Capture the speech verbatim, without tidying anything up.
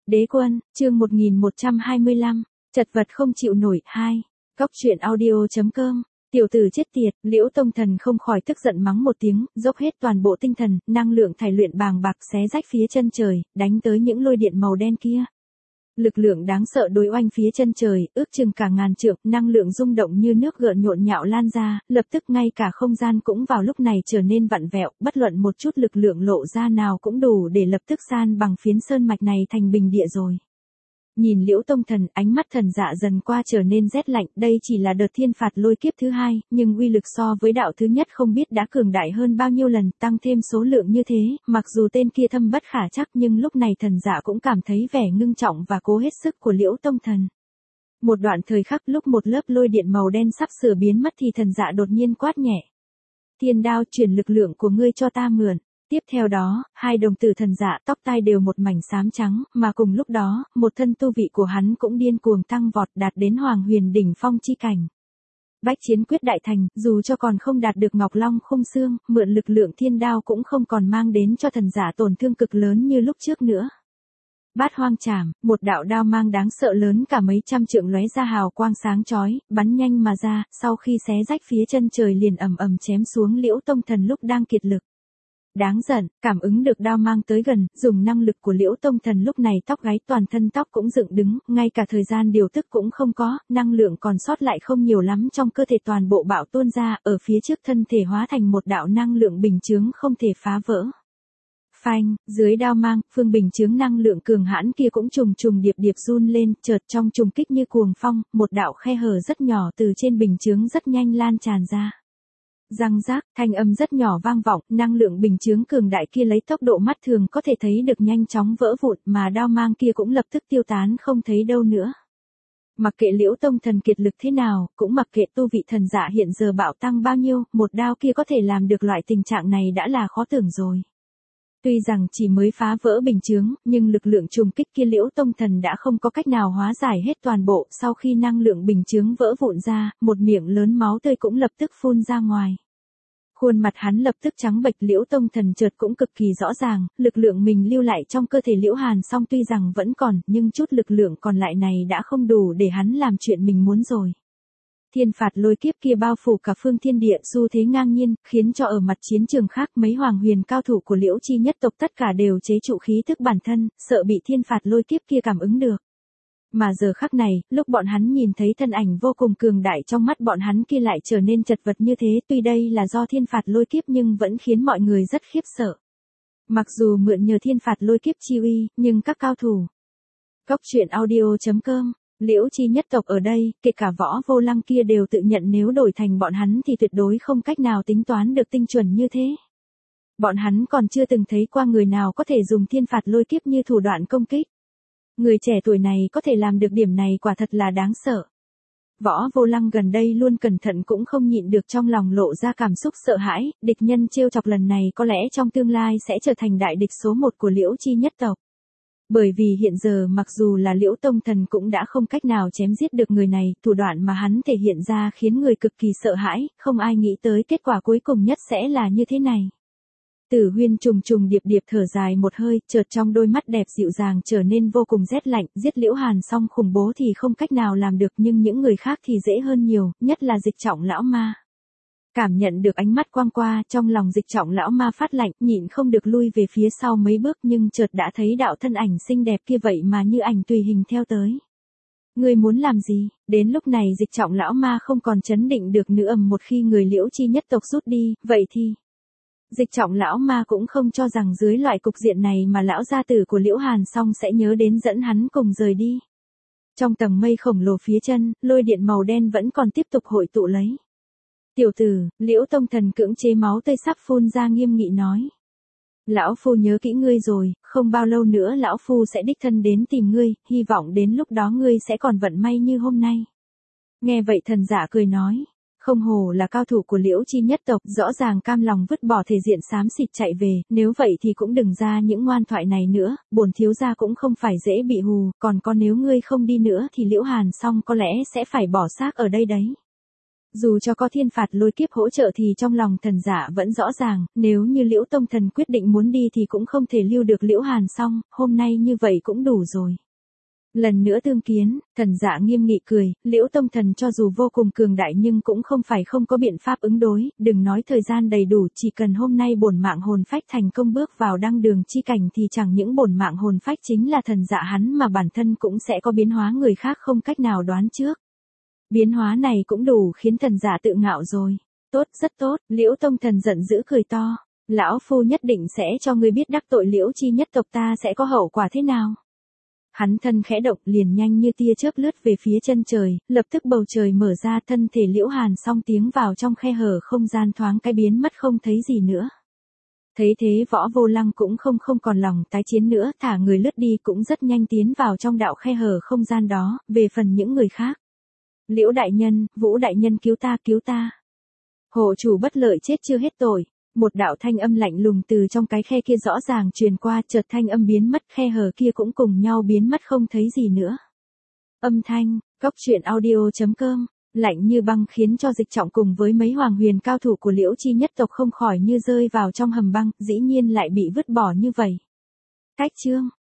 Đế quân, chương một nghìn một trăm hai mươi lăm, chật vật không chịu nổi, hai. Góc truyện audio.com, tiểu tử chết tiệt, Liễu Tông Thần không khỏi tức giận mắng một tiếng, dốc hết toàn bộ tinh thần, năng lượng thải luyện bàng bạc xé rách phía chân trời, đánh tới những lôi điện màu đen kia. Lực lượng đáng sợ đối oanh phía chân trời, ước chừng cả ngàn trượng, năng lượng rung động như nước gợn nhộn nhạo lan ra, lập tức ngay cả không gian cũng vào lúc này trở nên vặn vẹo, bất luận một chút lực lượng lộ ra nào cũng đủ để lập tức san bằng phiến sơn mạch này thành bình địa rồi. Nhìn Liễu Tông Thần, ánh mắt thần dạ dần qua trở nên rét lạnh, đây chỉ là đợt thiên phạt lôi kiếp thứ hai, nhưng uy lực so với đạo thứ nhất không biết đã cường đại hơn bao nhiêu lần, tăng thêm số lượng như thế, mặc dù tên kia thâm bất khả trắc nhưng lúc này thần dạ cũng cảm thấy vẻ ngưng trọng và cố hết sức của Liễu Tông Thần. Một đoạn thời khắc lúc một lớp lôi điện màu đen sắp sửa biến mất thì thần dạ đột nhiên quát nhẹ. Thiên đao, chuyển lực lượng của ngươi cho ta mượn. Tiếp theo đó, hai đồng tử thần dạ tóc tai đều một mảnh xám trắng, mà cùng lúc đó, một thân tu vị của hắn cũng điên cuồng tăng vọt đạt đến Hoàng Huyền đỉnh phong chi cảnh. Bách chiến quyết đại thành, dù cho còn không đạt được Ngọc Long khung xương, mượn lực lượng thiên đao cũng không còn mang đến cho thần dạ tổn thương cực lớn như lúc trước nữa. Bát hoang trảm, một đạo đao mang đáng sợ lớn cả mấy trăm trượng lóe ra hào quang sáng chói, bắn nhanh mà ra, sau khi xé rách phía chân trời liền ầm ầm chém xuống Liễu Tông Thần lúc đang kiệt lực. Đáng giận, cảm ứng được đao mang tới gần, dùng năng lực của Liễu Tông Thần lúc này tóc gáy toàn thân tóc cũng dựng đứng, ngay cả thời gian điều tức cũng không có, năng lượng còn sót lại không nhiều lắm trong cơ thể toàn bộ bạo tuôn ra, ở phía trước thân thể hóa thành một đạo năng lượng bình chướng không thể phá vỡ. Phanh, dưới đao mang, phương bình chướng năng lượng cường hãn kia cũng trùng trùng điệp điệp run lên, chợt trong trùng kích như cuồng phong, một đạo khe hở rất nhỏ từ trên bình chướng rất nhanh lan tràn ra. Răng rác, thanh âm rất nhỏ vang vọng, năng lượng bình chướng cường đại kia lấy tốc độ mắt thường có thể thấy được nhanh chóng vỡ vụn, mà đao mang kia cũng lập tức tiêu tán không thấy đâu nữa. Mặc kệ Liễu Tông Thần kiệt lực thế nào, cũng mặc kệ tu vị thần dạ hiện giờ bạo tăng bao nhiêu, một đao kia có thể làm được loại tình trạng này đã là khó tưởng rồi. Tuy rằng chỉ mới phá vỡ bình chướng, nhưng lực lượng trùng kích kia Liễu Tông Thần đã không có cách nào hóa giải hết toàn bộ, sau khi năng lượng bình chướng vỡ vụn ra, một miệng lớn máu tươi cũng lập tức phun ra ngoài. Khuôn mặt hắn lập tức trắng bệch, Liễu Tông Thần chợt cũng cực kỳ rõ ràng, lực lượng mình lưu lại trong cơ thể Liễu Hàn Song tuy rằng vẫn còn, nhưng chút lực lượng còn lại này đã không đủ để hắn làm chuyện mình muốn rồi. Thiên phạt lôi kiếp kia bao phủ cả phương thiên địa, xu thế ngang nhiên, khiến cho ở mặt chiến trường khác mấy hoàng huyền cao thủ của Liễu chi nhất tộc tất cả đều chế trụ khí thức bản thân, sợ bị thiên phạt lôi kiếp kia cảm ứng được. Mà giờ khắc này, lúc bọn hắn nhìn thấy thân ảnh vô cùng cường đại trong mắt bọn hắn kia lại trở nên chật vật như thế, tuy đây là do thiên phạt lôi kiếp nhưng vẫn khiến mọi người rất khiếp sợ. Mặc dù mượn nhờ thiên phạt lôi kiếp chi uy, nhưng các cao thủ. Góc truyện audio.com, Liễu chi nhất tộc ở đây, kể cả Võ Vô Lăng kia đều tự nhận nếu đổi thành bọn hắn thì tuyệt đối không cách nào tính toán được tinh chuẩn như thế. Bọn hắn còn chưa từng thấy qua người nào có thể dùng thiên phạt lôi kiếp như thủ đoạn công kích. Người trẻ tuổi này có thể làm được điểm này quả thật là đáng sợ. Võ Vô Lăng gần đây luôn cẩn thận cũng không nhịn được trong lòng lộ ra cảm xúc sợ hãi, địch nhân trêu chọc lần này có lẽ trong tương lai sẽ trở thành đại địch số một của Liễu chi nhất tộc. Bởi vì hiện giờ mặc dù là Liễu Tông Thần cũng đã không cách nào chém giết được người này, thủ đoạn mà hắn thể hiện ra khiến người cực kỳ sợ hãi, không ai nghĩ tới kết quả cuối cùng nhất sẽ là như thế này. Tử Huyên trùng trùng điệp điệp thở dài một hơi, chợt trong đôi mắt đẹp dịu dàng trở nên vô cùng rét lạnh, giết Liễu Hàn Song khủng bố thì không cách nào làm được nhưng những người khác thì dễ hơn nhiều, nhất là Dịch Trọng lão ma. Cảm nhận được ánh mắt quang qua, trong lòng Dịch Trọng lão ma phát lạnh, nhịn không được lui về phía sau mấy bước nhưng chợt đã thấy đạo thân ảnh xinh đẹp kia vậy mà như ảnh tùy hình theo tới. Ngươi muốn làm gì? Đến lúc này Dịch Trọng lão ma không còn chấn định được nữa, một khi người Liễu chi nhất tộc rút đi, vậy thì... Dịch Trọng lão ma cũng không cho rằng dưới loại cục diện này mà lão gia tử của Liễu Hàn Song sẽ nhớ đến dẫn hắn cùng rời đi. Trong tầng mây khổng lồ phía chân, lôi điện màu đen vẫn còn tiếp tục hội tụ lấy. Tiểu tử, Liễu Tông Thần cưỡng chế máu tươi sắp phun ra nghiêm nghị nói. Lão phu nhớ kỹ ngươi rồi, không bao lâu nữa lão phu sẽ đích thân đến tìm ngươi, hy vọng đến lúc đó ngươi sẽ còn vận may như hôm nay. Nghe vậy thần giả cười nói. Không hồ là cao thủ của Liễu chi nhất tộc, rõ ràng cam lòng vứt bỏ thể diện xám xịt chạy về, nếu vậy thì cũng đừng ra những ngoan thoại này nữa, bổn thiếu gia cũng không phải dễ bị hù, còn có nếu ngươi không đi nữa thì Liễu Hàn Song có lẽ sẽ phải bỏ xác ở đây đấy. Dù cho có thiên phạt lôi kiếp hỗ trợ thì trong lòng thần dạ vẫn rõ ràng, nếu như Liễu Tông Thần quyết định muốn đi thì cũng không thể lưu được Liễu Hàn Song, hôm nay như vậy cũng đủ rồi. Lần nữa tương kiến, thần dạ nghiêm nghị cười, Liễu Tông Thần cho dù vô cùng cường đại nhưng cũng không phải không có biện pháp ứng đối, đừng nói thời gian đầy đủ, chỉ cần hôm nay bổn mạng hồn phách thành công bước vào đăng đường chi cảnh thì chẳng những bổn mạng hồn phách chính là thần dạ hắn mà bản thân cũng sẽ có biến hóa người khác không cách nào đoán trước. Biến hóa này cũng đủ khiến thần dạ tự ngạo rồi. Tốt, rất tốt, Liễu Tông Thần giận dữ cười to, lão phu nhất định sẽ cho ngươi biết đắc tội Liễu chi nhất tộc ta sẽ có hậu quả thế nào. Hắn thân khẽ động liền nhanh như tia chớp lướt về phía chân trời, lập tức bầu trời mở ra thân thể Liễu Hàn Song tiến vào trong khe hở không gian thoáng cái biến mất không thấy gì nữa. Thấy thế Võ Vô Lăng cũng không không còn lòng tái chiến nữa, thả người lướt đi cũng rất nhanh tiến vào trong đạo khe hở không gian đó, về phần những người khác. Liễu đại nhân, Vũ đại nhân cứu ta, cứu ta. Hộ chủ bất lợi chết chưa hết tội. Một đạo thanh âm lạnh lùng từ trong cái khe kia rõ ràng truyền qua, chợt thanh âm biến mất, khe hở kia cũng cùng nhau biến mất không thấy gì nữa. Âm thanh, Cốc Truyện Audio chấm com, lạnh như băng khiến cho Dịch Trọng cùng với mấy hoàng huyền cao thủ của Liễu chi nhất tộc không khỏi như rơi vào trong hầm băng, dĩ nhiên lại bị vứt bỏ như vậy. Cách chương